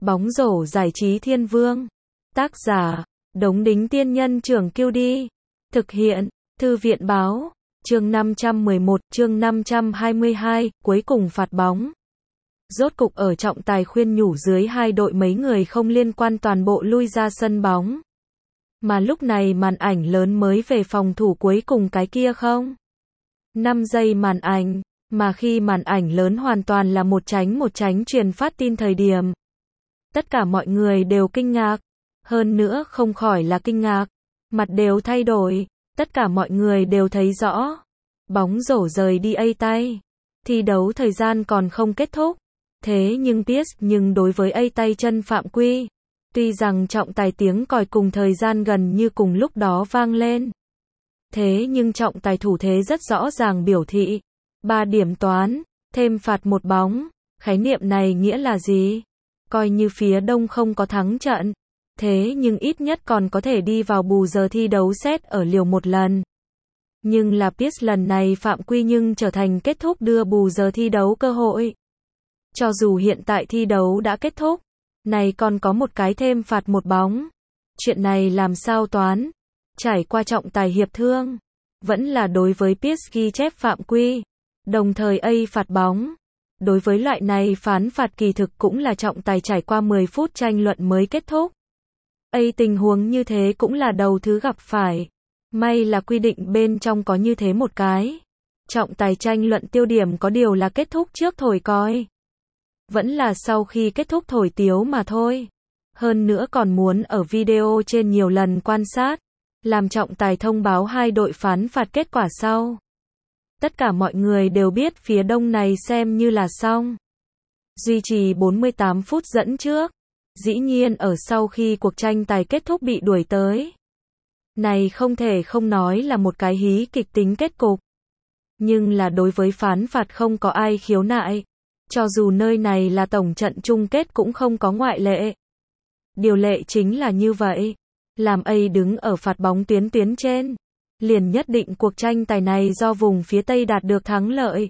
Bóng rổ giải trí thiên vương. Tác giả, Đống Đính Tiên Nhân Trưởng Kiêu Đi. Thực hiện, Thư viện Báo. Chương 511, chương 522, cuối cùng phạt bóng. Rốt cục ở trọng tài khuyên nhủ dưới hai đội mấy người không liên quan toàn bộ lui ra sân bóng. Mà lúc này màn ảnh lớn mới về phòng thủ cuối cùng cái kia không? 5 giây màn ảnh, mà khi màn ảnh lớn hoàn toàn là một tránh truyền phát tin thời điểm. Tất cả mọi người đều kinh ngạc, hơn nữa không khỏi là kinh ngạc, mặt đều thay đổi, tất cả mọi người đều thấy rõ. Bóng rổ rời đi A tay, thi đấu thời gian còn không kết thúc, thế nhưng đối với A tay chân phạm quy. Tuy rằng trọng tài tiếng còi cùng thời gian gần như cùng lúc đó vang lên. Thế nhưng trọng tài thủ thế rất rõ ràng biểu thị 3 điểm toán, thêm phạt 1 bóng. Khái niệm này nghĩa là gì? Coi như phía Đông không có thắng trận, thế nhưng ít nhất còn có thể đi vào bù giờ thi đấu xét ở liều một lần. Nhưng là Pierce lần này phạm quy nhưng trở thành kết thúc đưa bù giờ thi đấu cơ hội. Cho dù hiện tại thi đấu đã kết thúc, này còn có một cái thêm phạt 1 bóng. Chuyện này làm sao toán? Trải qua trọng tài hiệp thương, vẫn là đối với Pierce ghi chép phạm quy, đồng thời A phạt bóng. Đối với loại này phán phạt kỳ thực cũng là trọng tài trải qua 10 phút tranh luận mới kết thúc. A tình huống như thế cũng là đầu thứ gặp phải. May là quy định bên trong có như thế một cái. Trọng tài tranh luận tiêu điểm có điều là kết thúc trước thổi còi. Vẫn là sau khi kết thúc thổi tiếu mà thôi. Hơn nữa còn muốn ở video trên nhiều lần quan sát, làm trọng tài thông báo hai đội phán phạt kết quả sau. Tất cả mọi người đều biết phía Đông này xem như là xong. Duy trì 48 phút dẫn trước. Dĩ nhiên ở sau khi cuộc tranh tài kết thúc bị đuổi tới. Này không thể không nói là một cái hí kịch tính kết cục. Nhưng là đối với phán phạt không có ai khiếu nại. Cho dù nơi này là tổng trận chung kết cũng không có ngoại lệ. Điều lệ chính là như vậy. Làm A đứng ở phạt bóng tuyến trên. Liền nhất định cuộc tranh tài này do vùng phía Tây đạt được thắng lợi.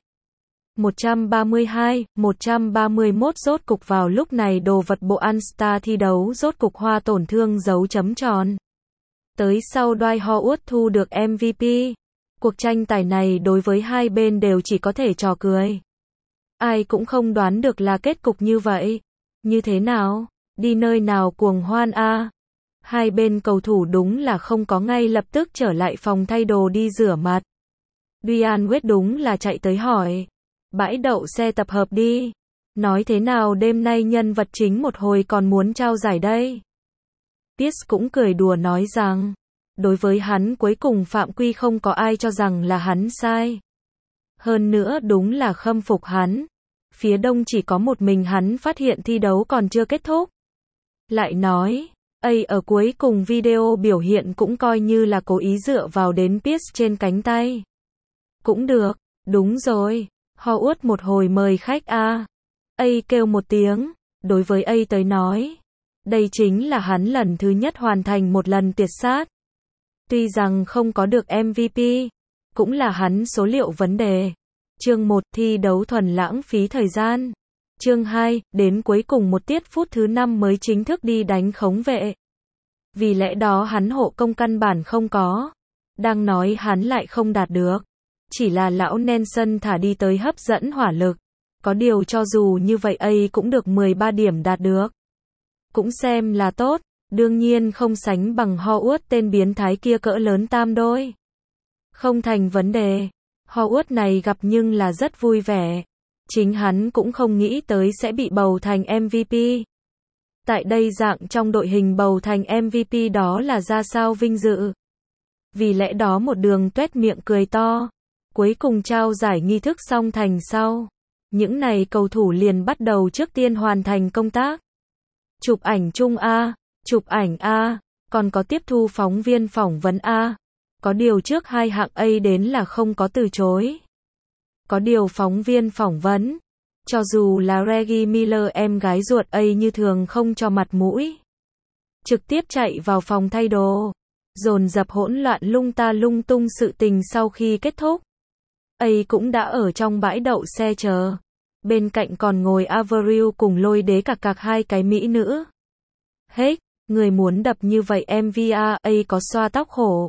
132-131 rốt cục vào lúc này đồ vật bộ All-Star thi đấu rốt cục hoa tổn thương dấu chấm tròn. Tới sau Dwight Howard thu được MVP. Cuộc tranh tài này đối với hai bên đều chỉ có thể trò cười. Ai cũng không đoán được là kết cục như vậy. Như thế nào? Đi nơi nào cuồng hoan a? Hai bên cầu thủ đúng là không có ngay lập tức trở lại phòng thay đồ đi rửa mặt. Dwyane Wade đúng là chạy tới hỏi. Bãi đậu xe tập hợp đi. Nói thế nào đêm nay nhân vật chính một hồi còn muốn trao giải đây. Pierce cũng cười đùa nói rằng, đối với hắn cuối cùng phạm quy không có ai cho rằng là hắn sai. Hơn nữa đúng là khâm phục hắn. Phía Đông chỉ có một mình hắn phát hiện thi đấu còn chưa kết thúc. Lại nói, A ở cuối cùng video biểu hiện cũng coi như là cố ý dựa vào đến Pierce trên cánh tay. Cũng được, đúng rồi. Howard một hồi mời khách a. A kêu một tiếng, đối với A tới nói. Đây chính là hắn lần thứ nhất hoàn thành một lần tuyệt sát. Tuy rằng không có được MVP, cũng là hắn số liệu vấn đề. Chương 1 thi đấu thuần lãng phí thời gian. Chương 2, đến cuối cùng một tiết phút thứ 5 mới chính thức đi đánh khống vệ. Vì lẽ đó hắn hộ công căn bản không có. Đang nói hắn lại không đạt được. Chỉ là lão Nelson thả đi tới hấp dẫn hỏa lực. Có điều cho dù như vậy A cũng được 13 điểm đạt được. Cũng xem là tốt, đương nhiên không sánh bằng Howard tên biến thái kia cỡ lớn tam đôi. Không thành vấn đề. Howard này gặp nhưng là rất vui vẻ. Chính hắn cũng không nghĩ tới sẽ bị bầu thành MVP. Tại đây dạng trong đội hình bầu thành MVP đó là ra sao vinh dự. Vì lẽ đó một đường tuét miệng cười to. Cuối cùng trao giải nghi thức xong thành sau. Những này cầu thủ liền bắt đầu trước tiên hoàn thành công tác. Chụp ảnh chung A, chụp ảnh A, còn có tiếp thu phóng viên phỏng vấn A. Có điều trước hai hạng A đến là không có từ chối. Có điều phóng viên phỏng vấn. Cho dù là Reggie Miller em gái ruột A như thường không cho mặt mũi. Trực tiếp chạy vào phòng thay đồ. Dồn dập hỗn loạn lung ta lung tung sự tình sau khi kết thúc. A cũng đã ở trong bãi đậu xe chờ. Bên cạnh còn ngồi Avril cùng Lôi Đế cạc cạc hai cái mỹ nữ. Hết, người muốn đập như vậy MVA có xoa tóc hổ.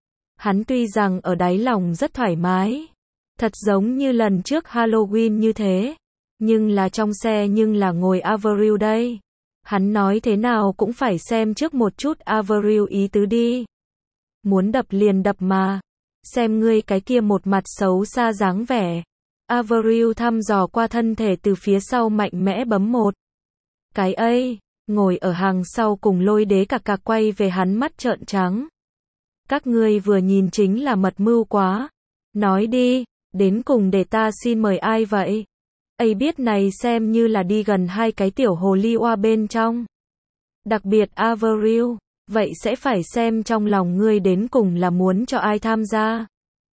Hắn tuy rằng ở đáy lòng rất thoải mái, thật giống như lần trước Halloween như thế, nhưng là trong xe nhưng là ngồi Avril đây. Hắn nói thế nào cũng phải xem trước một chút Avril ý tứ đi. Muốn đập liền đập mà. Xem ngươi cái kia một mặt xấu xa dáng vẻ. Avril thăm dò qua thân thể từ phía sau mạnh mẽ bấm một cái ngồi ở hàng sau cùng Lôi Đế cạc cạc quay về hắn mắt trợn trắng. Các ngươi vừa nhìn chính là mật mưu quá. Nói đi, đến cùng để ta xin mời ai vậy? Biết này xem như là đi gần hai cái tiểu hồ ly oa bên trong. Đặc biệt Avril, vậy sẽ phải xem trong lòng ngươi đến cùng là muốn cho ai tham gia.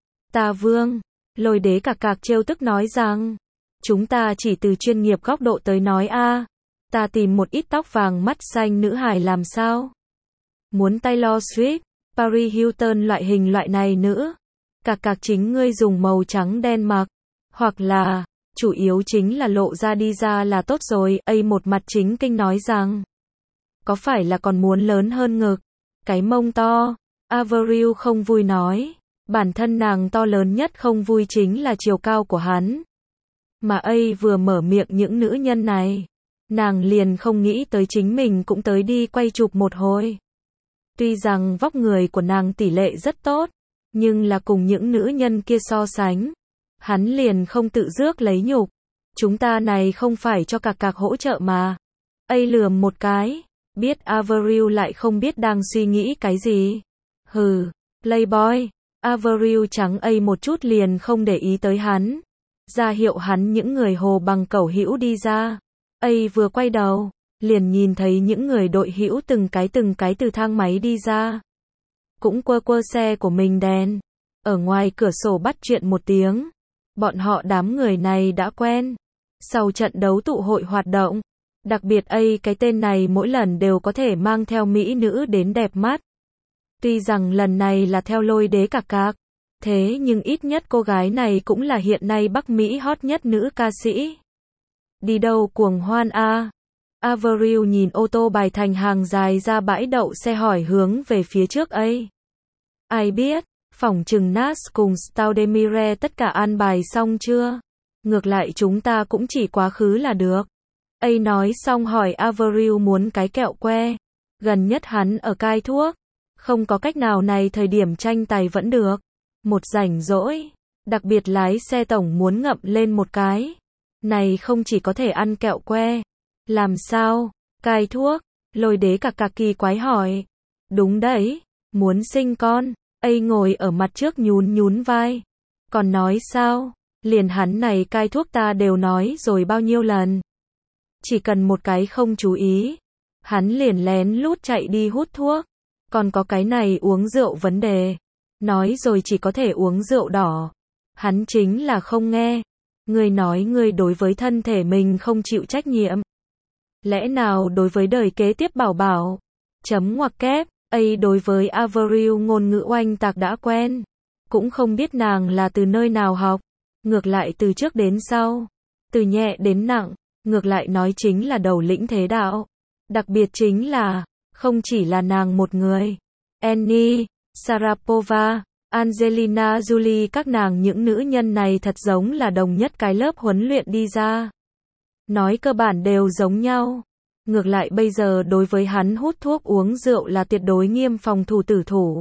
Ta Vương, Lôi Đế cạc cạc trêu tức nói rằng, chúng ta chỉ từ chuyên nghiệp góc độ tới nói a. Ta tìm một ít tóc vàng mắt xanh nữ hài làm sao? Muốn Taylor Swift, Paris Hilton loại hình loại này nữa. Cạc cạc chính ngươi dùng màu trắng đen mặc. Hoặc là, chủ yếu chính là lộ ra đi ra là tốt rồi. Một mặt chính kinh nói rằng, có phải là còn muốn lớn hơn ngực? Cái mông to. Avril không vui nói. Bản thân nàng to lớn nhất không vui chính là chiều cao của hắn. Mà vừa mở miệng những nữ nhân này. Nàng liền không nghĩ tới chính mình cũng tới đi quay chụp một hồi. Tuy rằng vóc người của nàng tỷ lệ rất tốt, nhưng là cùng những nữ nhân kia so sánh. Hắn liền không tự rước lấy nhục. Chúng ta này không phải cho cạc cạc hỗ trợ mà. Lườm một cái. Biết Avril lại không biết đang suy nghĩ cái gì. Hừ, playboy. Avril trắng một chút liền không để ý tới hắn. Ra hiệu hắn những người hồ bằng cẩu hữu đi ra. Vừa quay đầu, liền nhìn thấy những người đội hữu từng cái từ thang máy đi ra. Cũng quơ xe của mình đèn. Ở ngoài cửa sổ bắt chuyện một tiếng. Bọn họ đám người này đã quen. Sau trận đấu tụ hội hoạt động. Đặc biệt cái tên này mỗi lần đều có thể mang theo mỹ nữ đến đẹp mắt. Tuy rằng lần này là theo Lôi Đế cạc cạc. Thế nhưng ít nhất cô gái này cũng là hiện nay Bắc Mỹ hot nhất nữ ca sĩ. Đi đâu cuồng hoan a? Avril nhìn ô tô bài thành hàng dài ra bãi đậu xe hỏi hướng về phía trước Ai biết, phỏng chừng Nas cùng Staudemire tất cả an bài xong chưa? Ngược lại chúng ta cũng chỉ quá khứ là được. Nói xong hỏi Avril muốn cái kẹo que. Gần nhất hắn ở cai thuốc. Không có cách nào này thời điểm tranh tài vẫn được. Một rảnh rỗi. Đặc biệt lái xe tổng muốn ngậm lên một cái. Này không chỉ có thể ăn kẹo que. Làm sao? Cai thuốc? Lôi Đế cạc cạc kỳ quái hỏi. Đúng đấy. Muốn sinh con. Ngồi ở mặt trước nhún vai. Còn nói sao? Liền hắn này cai thuốc ta đều nói rồi bao nhiêu lần. Chỉ cần một cái không chú ý. Hắn liền lén lút chạy đi hút thuốc. Còn có cái này uống rượu vấn đề. Nói rồi chỉ có thể uống rượu đỏ. Hắn chính là không nghe. Ngươi nói ngươi đối với thân thể mình không chịu trách nhiệm. Lẽ nào đối với đời kế tiếp bảo bảo. Chấm ngoặc kép. Đối với Avril ngôn ngữ oanh tạc đã quen. Cũng không biết nàng là từ nơi nào học. Ngược lại từ trước đến sau. Từ nhẹ đến nặng. Ngược lại nói chính là đầu lĩnh thế đạo. Đặc biệt chính là, không chỉ là nàng một người. Annie, Sharapova, Angelina Jolie các nàng những nữ nhân này thật giống là đồng nhất cái lớp huấn luyện đi ra. Nói cơ bản đều giống nhau. Ngược lại bây giờ đối với hắn hút thuốc uống rượu là tuyệt đối nghiêm phòng thủ tử thủ.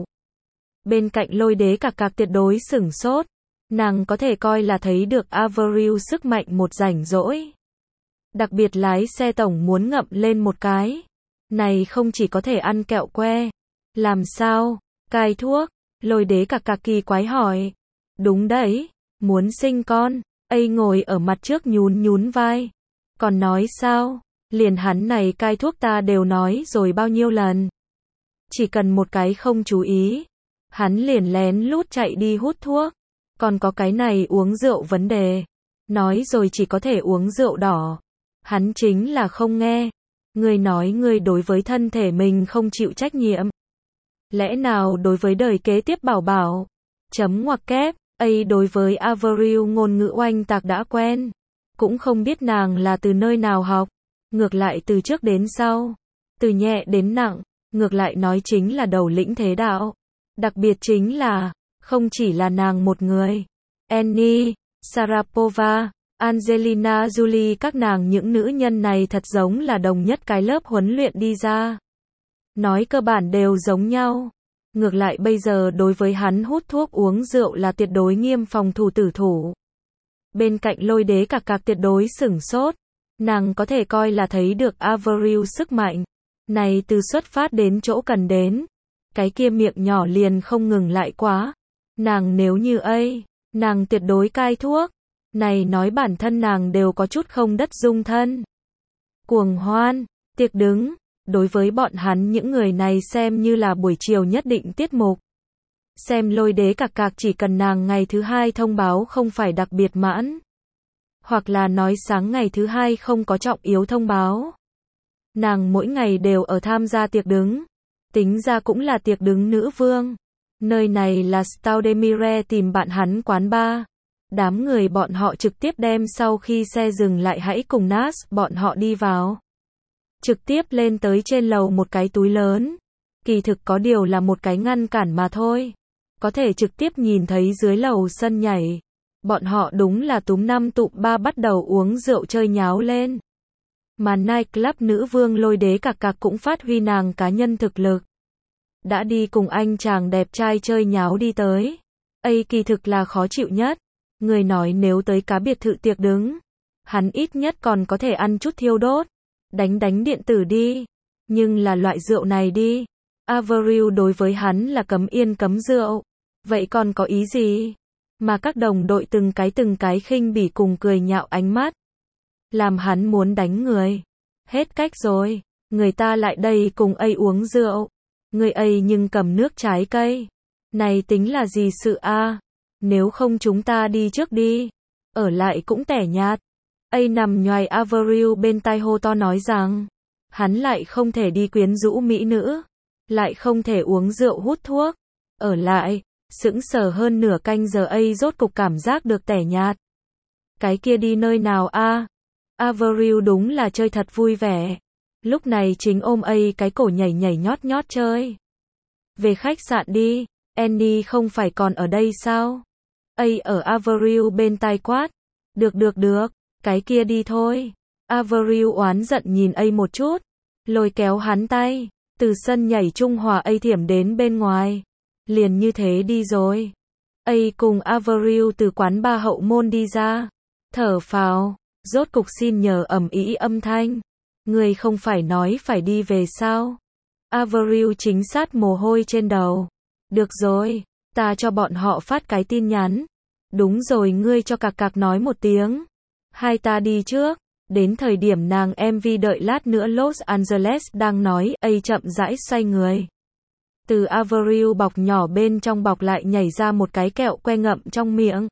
Bên cạnh Lôi Đế cạc cạc tuyệt đối sửng sốt. Nàng có thể coi là thấy được Avril sức mạnh một rảnh rỗi. Đặc biệt lái xe tổng muốn ngậm lên một cái. Này không chỉ có thể ăn kẹo que. Làm sao? Cai thuốc? Lôi Đế cạc cạc kỳ quái hỏi. Đúng đấy. Muốn sinh con. Ngồi ở mặt trước nhún vai. Còn nói sao? Liền hắn này cai thuốc ta đều nói rồi bao nhiêu lần. Chỉ cần một cái không chú ý. Hắn liền lén lút chạy đi hút thuốc. Còn có cái này uống rượu vấn đề. Nói rồi chỉ có thể uống rượu đỏ. Hắn chính là không nghe. Ngươi nói ngươi đối với thân thể mình không chịu trách nhiệm. Lẽ nào đối với đời kế tiếp bảo bảo. Chấm ngoặc kép. Đối với Avril ngôn ngữ oanh tạc đã quen. cũng không biết nàng là từ nơi nào học, ngược lại từ trước đến sau, từ nhẹ đến nặng, ngược lại nói chính là đầu lĩnh thế đạo. Đặc biệt chính là, không chỉ là nàng một người. Annie, Sharapova, Angelina Jolie các nàng những nữ nhân này thật giống là đồng nhất cái lớp huấn luyện đi ra. Nói cơ bản đều giống nhau. Ngược lại bây giờ đối với hắn hút thuốc uống rượu là tuyệt đối nghiêm phòng thủ tử thủ. Bên cạnh Lôi Đế Cạc tuyệt đối sửng sốt. Nàng có thể coi là thấy được Avril sức mạnh. Này từ xuất phát đến chỗ cần đến. Cái kia miệng nhỏ liền không ngừng lại quá. Nàng nếu như nàng tuyệt đối cai thuốc. Này nói bản thân nàng đều có chút không đất dung thân. Cuồng hoan, tiệc đứng, đối với bọn hắn những người này xem như là buổi chiều nhất định tiết mục. Xem Lôi Đế Cạc chỉ cần nàng ngày thứ hai thông báo không phải đặc biệt mãn. Hoặc là nói sáng ngày thứ hai không có trọng yếu thông báo. Nàng mỗi ngày đều ở tham gia tiệc đứng. Tính ra cũng là tiệc đứng nữ vương. Nơi này là Staudemire tìm bạn hắn quán bar. Đám người bọn họ trực tiếp đem sau khi xe dừng lại hãy cùng Nas bọn họ đi vào. Trực tiếp lên tới trên lầu một cái túi lớn. Kỳ thực có điều là một cái ngăn cản mà thôi. Có thể trực tiếp nhìn thấy dưới lầu sân nhảy. Bọn họ đúng là túm năm tụm ba bắt đầu uống rượu chơi nháo lên. Mà nightclub nữ vương Lôi Đế Cạc cũng phát huy nàng cá nhân thực lực. Đã đi cùng anh chàng đẹp trai chơi nháo đi tới. Kỳ thực là khó chịu nhất. Người nói nếu tới cá biệt thự tiệc đứng. Hắn ít nhất còn có thể ăn chút thiêu đốt. Đánh điện tử đi. Nhưng là loại rượu này đi. Avril đối với hắn là cấm yên cấm rượu. Vậy còn có ý gì? Mà các đồng đội từng cái khinh bỉ cùng cười nhạo ánh mắt. Làm hắn muốn đánh người. Hết cách rồi. Người ta lại đây cùng uống rượu. Người nhưng cầm nước trái cây. Này tính là gì sự a? Nếu không chúng ta đi trước đi. Ở lại cũng tẻ nhạt. Nằm nhoài Avril bên tai hô to nói rằng. Hắn lại không thể đi quyến rũ mỹ nữ. Lại không thể uống rượu hút thuốc. Ở lại. Sững sờ hơn nửa canh giờ rốt cục cảm giác được tẻ nhạt. Cái kia đi nơi nào a? Avril đúng là chơi thật vui vẻ. Lúc này chính ôm cái cổ nhảy nhót chơi. Về khách sạn đi. Annie không phải còn ở đây sao? Ở Avril bên tai quát. Được. Cái kia đi thôi. Avril oán giận nhìn một chút. Lôi kéo hắn tay. Từ sân nhảy Trung Hòa thiểm đến bên ngoài. Liền như thế đi rồi. Cùng Avril từ quán bar hậu môn đi ra. Thở phào. Rốt cục xin nhờ ầm ĩ âm thanh. Người không phải nói phải đi về sao? Avril chính sát mồ hôi trên đầu. Được rồi. Ta cho bọn họ phát cái tin nhắn. Đúng rồi ngươi cho Cạc nói một tiếng. Hai ta đi trước. Đến thời điểm nàng MV đợi lát nữa Los Angeles đang nói chậm rãi xoay người. Từ Avril bọc nhỏ bên trong bọc lại nhảy ra một cái kẹo que ngậm trong miệng.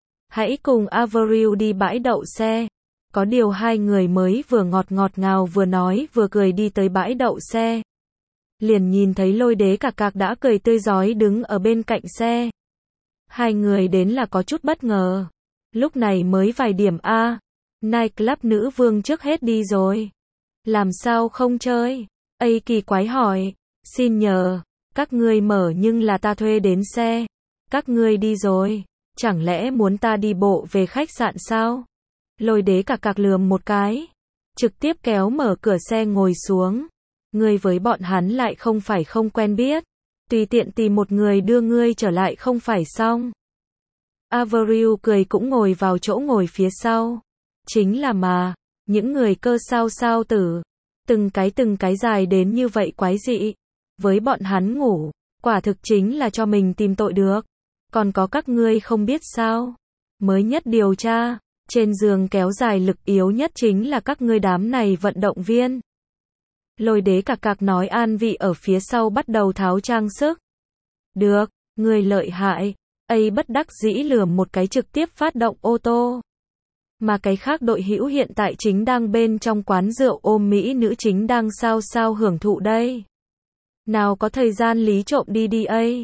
Hãy cùng Avril đi bãi đậu xe. Có điều hai người mới vừa ngọt ngào vừa nói vừa cười đi tới bãi đậu xe. Liền nhìn thấy Lôi Đế Cạc đã cười tươi rói đứng ở bên cạnh xe. Hai người đến là có chút bất ngờ. Lúc này mới vài điểm nightclub nữ vương trước hết đi rồi. Làm sao không chơi? Kỳ quái hỏi. Xin nhờ. Các ngươi mở nhưng là ta thuê đến xe. Các ngươi đi rồi. Chẳng lẽ muốn ta đi bộ về khách sạn sao? Lôi Đế Cạc lườm một cái. Trực tiếp kéo mở cửa xe ngồi xuống. Ngươi với bọn hắn lại không phải không quen biết. Tùy tiện tìm một người đưa ngươi trở lại không phải xong. Avril cười cũng ngồi vào chỗ ngồi phía sau. Chính là mà. Những người cơ sao tử. Từng cái dài đến như vậy quái dị. Với bọn hắn ngủ. Quả thực chính là cho mình tìm tội được. Còn có các ngươi không biết sao. Mới nhất điều tra. Trên giường kéo dài lực yếu nhất chính là các ngươi đám này vận động viên. Lôi Đế Cạc nói an vị ở phía sau bắt đầu tháo trang sức. Được, người lợi hại. Bất đắc dĩ lườm một cái trực tiếp phát động ô tô. Mà cái khác đội hữu hiện tại chính đang bên trong quán rượu ôm mỹ nữ chính đang sao hưởng thụ đây. Nào có thời gian lý trộm đi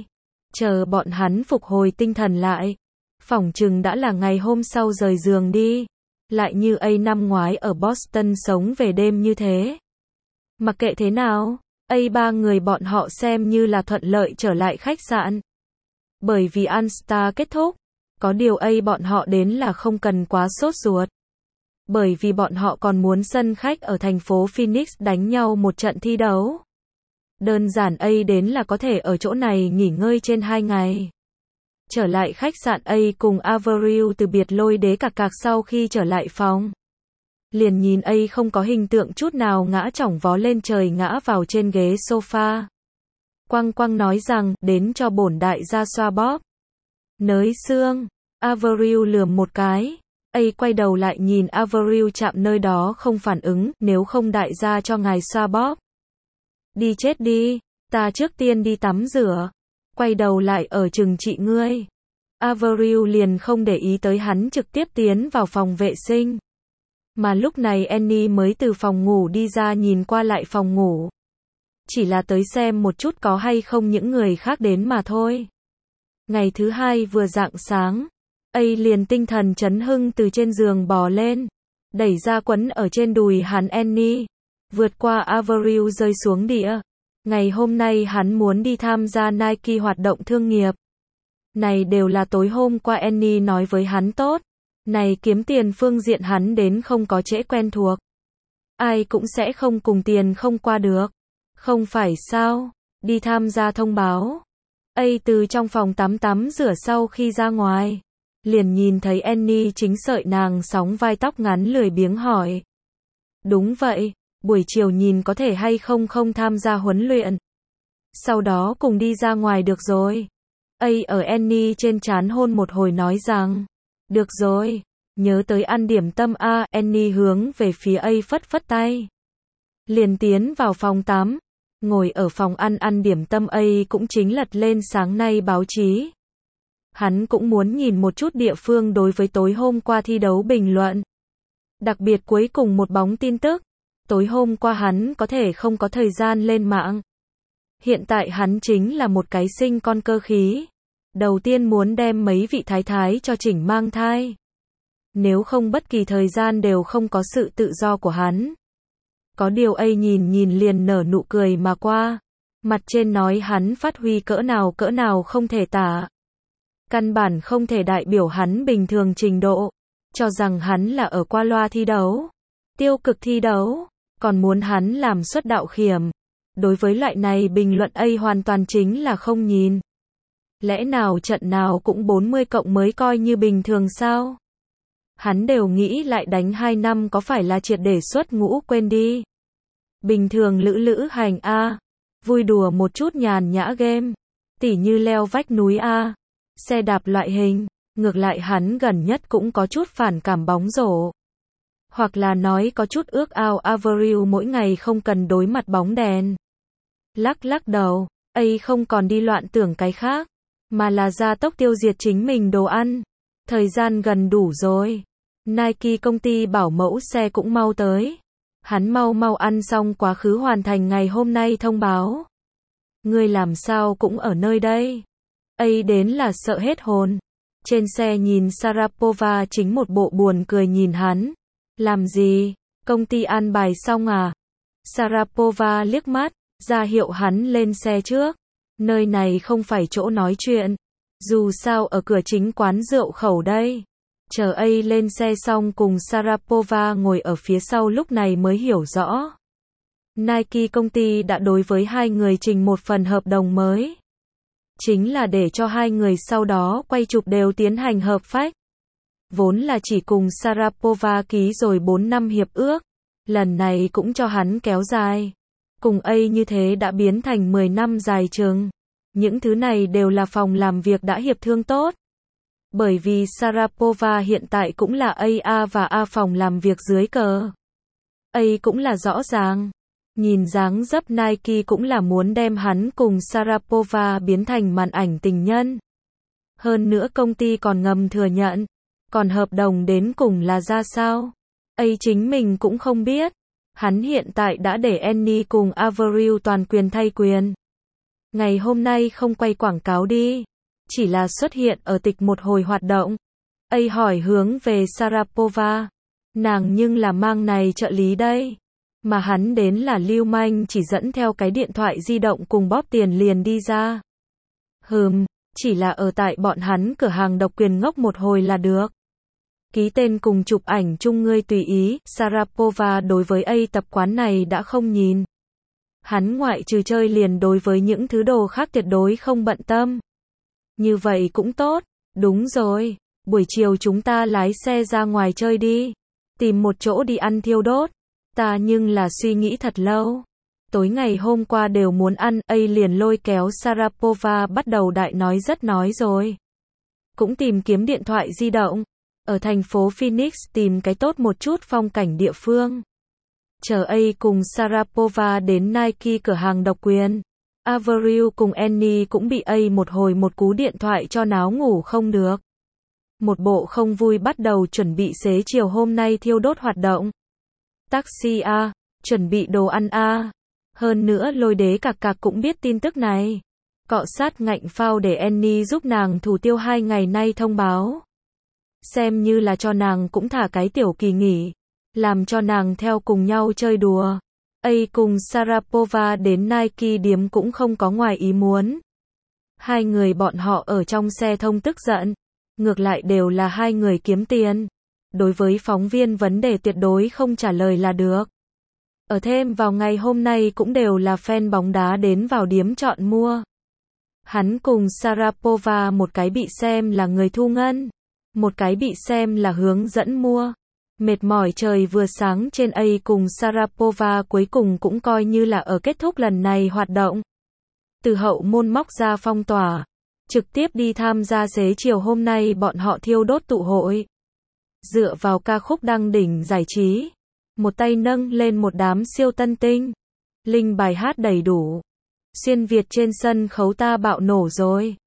Chờ bọn hắn phục hồi tinh thần lại. Phỏng chừng đã là ngày hôm sau rời giường đi. lại như A năm ngoái ở Boston sống về đêm như thế. Mặc kệ thế nào, ba người bọn họ xem như là thuận lợi trở lại khách sạn. Bởi vì All-Star kết thúc, có điều bọn họ đến là không cần quá sốt ruột. Bởi vì bọn họ còn muốn sân khách ở thành phố Phoenix đánh nhau một trận thi đấu. Đơn giản đến là có thể ở chỗ này nghỉ ngơi trên 2 ngày. Trở lại khách sạn cùng Avril từ biệt lôi đế cạc sau khi trở lại phòng. Liền nhìn không có hình tượng chút nào ngã chỏng vó lên trời ngã vào trên ghế sofa. Quăng quăng nói rằng, đến cho bổn đại gia xoa bóp. Nới xương, Avril lườm một cái. Quay đầu lại nhìn Avril chạm nơi đó không phản ứng, nếu không đại gia cho ngài xoa bóp. Đi chết đi, ta trước tiên đi tắm rửa. Quay đầu lại ở chừng trị ngươi. Avril liền không để ý tới hắn trực tiếp tiến vào phòng vệ sinh. Mà lúc này Annie mới từ phòng ngủ đi ra nhìn qua lại phòng ngủ. Chỉ là tới xem một chút có hay không những người khác đến mà thôi. Ngày thứ hai vừa rạng sáng, liền tinh thần chấn hưng từ trên giường bò lên, đẩy ra quấn ở trên đùi hắn Annie, vượt qua Avril rơi xuống địa. Ngày hôm nay hắn muốn đi tham gia Nike hoạt động thương nghiệp. Này đều là tối hôm qua Annie nói với hắn tốt. Này kiếm tiền phương diện hắn đến không có trễ quen thuộc. Ai cũng sẽ không cùng tiền không qua được. Không phải sao, đi tham gia thông báo. Từ trong phòng tắm rửa sau khi ra ngoài. Liền nhìn thấy Annie chính sợi nàng sóng vai tóc ngắn lười biếng hỏi. Đúng vậy, buổi chiều nhìn có thể hay không tham gia huấn luyện. Sau đó cùng đi ra ngoài được rồi. Ở Annie trên trán hôn một hồi nói rằng. Được rồi, nhớ tới ăn điểm tâm a. Annie hướng về phía phất phất tay. Liền tiến vào phòng tắm. Ngồi ở phòng ăn điểm tâm cũng chính lật lên sáng nay báo chí. Hắn cũng muốn nhìn một chút địa phương đối với tối hôm qua thi đấu bình luận. Đặc biệt cuối cùng một bóng tin tức. Tối hôm qua hắn có thể không có thời gian lên mạng. Hiện tại hắn chính là một cái sinh con cơ khí. Đầu tiên muốn đem mấy vị thái thái cho chỉnh mang thai. Nếu không bất kỳ thời gian đều không có sự tự do của hắn. Có điều nhìn liền nở nụ cười mà qua. Mặt trên nói hắn phát huy cỡ nào không thể tả. Căn bản không thể đại biểu hắn bình thường trình độ. Cho rằng hắn là ở qua loa thi đấu. Tiêu cực thi đấu. Còn muốn hắn làm xuất đạo khiểm. Đối với loại này bình luận hoàn toàn chính là không nhìn. Lẽ nào trận nào cũng 40 cộng mới coi như bình thường sao? Hắn đều nghĩ lại đánh 2 năm có phải là triệt để xuất ngũ quên đi. Bình thường lữ hành a, vui đùa một chút nhàn nhã game, tỉ như leo vách núi a, xe đạp loại hình, ngược lại hắn gần nhất cũng có chút phản cảm bóng rổ. Hoặc là nói có chút ước ao Avril mỗi ngày không cần đối mặt bóng đèn. Lắc đầu, không còn đi loạn tưởng cái khác, mà là gia tốc tiêu diệt chính mình đồ ăn. Thời gian gần đủ rồi. Nike công ty bảo mẫu xe cũng mau tới. Hắn mau ăn xong quá khứ hoàn thành ngày hôm nay thông báo. Ngươi làm sao cũng ở nơi đây. Đến là sợ hết hồn. Trên xe nhìn Sharapova chính một bộ buồn cười nhìn hắn. Làm gì? Công ty an bài xong à? Sharapova liếc mắt, ra hiệu hắn lên xe trước. Nơi này không phải chỗ nói chuyện. Dù sao ở cửa chính quán rượu khẩu đây. Chờ lên xe xong cùng Sharapova ngồi ở phía sau lúc này mới hiểu rõ. Nike công ty đã đối với hai người trình một phần hợp đồng mới. Chính là để cho hai người sau đó quay chụp đều tiến hành hợp phách. Vốn là chỉ cùng Sharapova ký rồi 4 năm hiệp ước. Lần này cũng cho hắn kéo dài. Cùng như thế đã biến thành 10 năm dài chừng. Những thứ này đều là phòng làm việc đã hiệp thương tốt. Bởi vì Sharapova hiện tại cũng là A và A phòng làm việc dưới cờ. Cũng là rõ ràng. Nhìn dáng dấp Nike cũng là muốn đem hắn cùng Sharapova biến thành màn ảnh tình nhân. Hơn nữa công ty còn ngầm thừa nhận. Còn hợp đồng đến cùng là ra sao? Chính mình cũng không biết. Hắn hiện tại đã để Annie cùng Avril toàn quyền thay quyền. Ngày hôm nay không quay quảng cáo đi. Chỉ là xuất hiện ở tịch một hồi hoạt động. Hỏi hướng về Sharapova. Nàng nhưng là mang này trợ lý đây. Mà hắn đến là lưu manh chỉ dẫn theo cái điện thoại di động cùng bóp tiền liền đi ra. Chỉ là ở tại bọn hắn cửa hàng độc quyền ngốc một hồi là được. Ký tên cùng chụp ảnh chung ngươi tùy ý, Sharapova đối với tập quán này đã không nhìn. Hắn ngoại trừ chơi liền đối với những thứ đồ khác tuyệt đối không bận tâm. Như vậy cũng tốt, đúng rồi, buổi chiều chúng ta lái xe ra ngoài chơi đi. Tìm một chỗ đi ăn thiêu đốt. Ta nhưng là suy nghĩ thật lâu. Tối ngày hôm qua đều muốn ăn, liền lôi kéo Sharapova bắt đầu đại nói rất nói rồi. Cũng tìm kiếm điện thoại di động. Ở thành phố Phoenix tìm cái tốt một chút phong cảnh địa phương. Chờ cùng Sharapova đến Nike cửa hàng độc quyền. Avril cùng Annie cũng bị một hồi một cú điện thoại cho náo ngủ không được. Một bộ không vui bắt đầu chuẩn bị xế chiều hôm nay thiêu đốt hoạt động. Taxi chuẩn bị đồ ăn Hơn nữa lôi đế cạc cũng biết tin tức này. Cọ sát ngạnh phao để Annie giúp nàng thủ tiêu 2 ngày nay thông báo. Xem như là cho nàng cũng thả cái tiểu kỳ nghỉ. Làm cho nàng theo cùng nhau chơi đùa. Cùng Sharapova đến Nike điếm cũng không có ngoài ý muốn. 2 người bọn họ ở trong xe thông tức giận. Ngược lại đều là 2 người kiếm tiền. Đối với phóng viên vấn đề tuyệt đối không trả lời là được. Ở thêm vào ngày hôm nay cũng đều là fan bóng đá đến vào điếm chọn mua. Hắn cùng Sharapova một cái bị xem là người thu ngân. Một cái bị xem là hướng dẫn mua. Mệt mỏi trời vừa sáng trên cùng Sharapova cuối cùng cũng coi như là ở kết thúc lần này hoạt động. Từ hậu môn móc ra phong tỏa. Trực tiếp đi tham gia xế chiều hôm nay bọn họ thiêu đốt tụ hội. Dựa vào ca khúc đăng đỉnh giải trí. Một tay nâng lên một đám siêu tân tinh. Linh bài hát đầy đủ. Xuyên Việt trên sân khấu ta bạo nổ rồi.